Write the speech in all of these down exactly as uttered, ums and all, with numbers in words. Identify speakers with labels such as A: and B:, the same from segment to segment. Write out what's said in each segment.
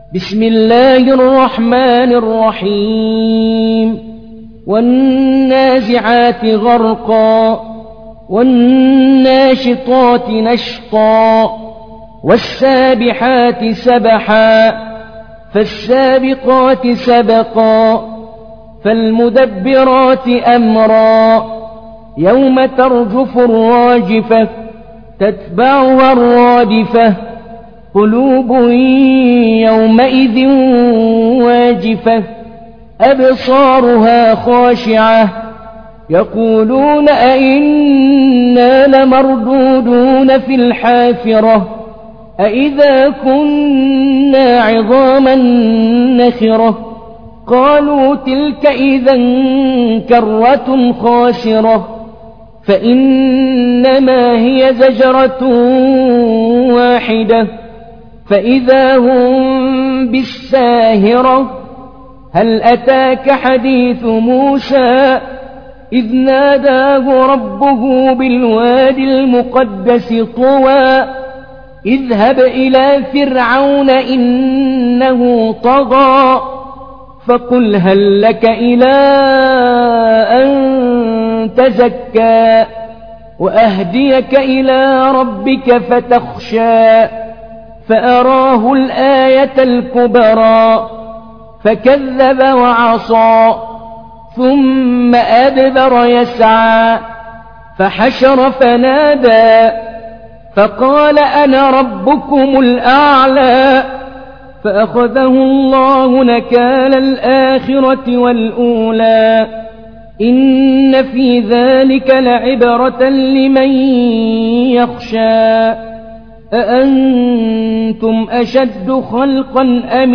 A: بسم الله الرحمن الرحيم والنازعات غرقا والناشطات نشطا والسابحات سبحا فالسابقات سبقا فالمدبرات أمرا يوم ترجف الراجفة تتبعها الرادفة قلوب يومئذ واجفة أبصارها خاشعة يقولون أئنا لمردودون في الحافرة أئذا كنا عظاما نخرة قالوا تلك إذا كرة خاسرة فإنما هي زجرة واحدة فإذا هم بالساهرة هل أتاك حديث موسى إذ ناداه ربه بالوادي المقدس طوى اذهب إلى فرعون إنه طغى فقل هل لك إلى أن تزكى وأهديك إلى ربك فتخشى فأراه الآية الكبرى فكذب وعصى ثم أدبر يسعى فحشر فنادى فقال أنا ربكم الأعلى فأخذه الله نكال الآخرة والأولى إن في ذلك لعبرة لمن يخشى أأنتم أشد خلقا أم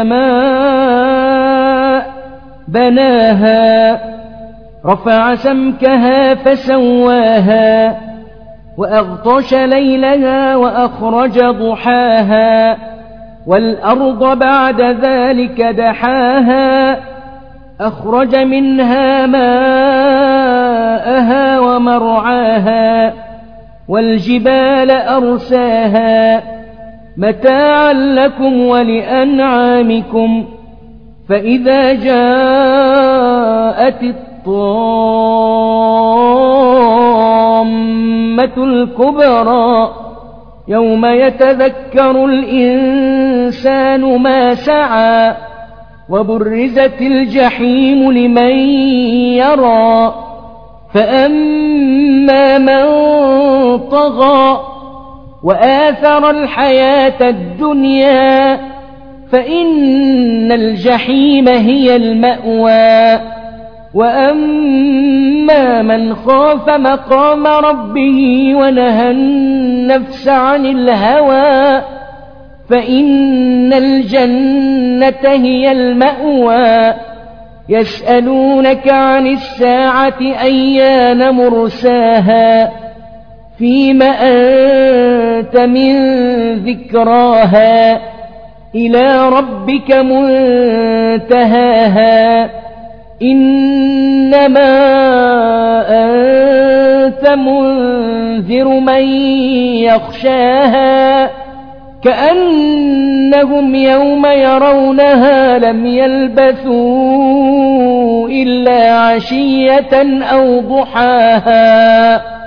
A: السماء بناها رفع سمكها فسواها وأغطش ليلها وأخرج ضحاها والأرض بعد ذلك دحاها أخرج منها ماءها ومرعاها والجبال أرساها متاعا لكم ولأنعامكم فإذا جاءت الطامة الكبرى يوم يتذكر الإنسان ما سعى وبرزت الجحيم لمن يرى فأما من طغى وآثر الحياة الدنيا فإن الجحيم هي المأوى وأما من خاف مقام ربه ونهى النفس عن الهوى فإن الجنة هي المأوى يسألونك عن الساعة أيان مرساها فيم أنت من ذكراها إلى ربك منتهاها إنما أنت منذر من يخشاها كأنهم يوم يرونها لم يلبثوا إلا عشية أو ضحاها.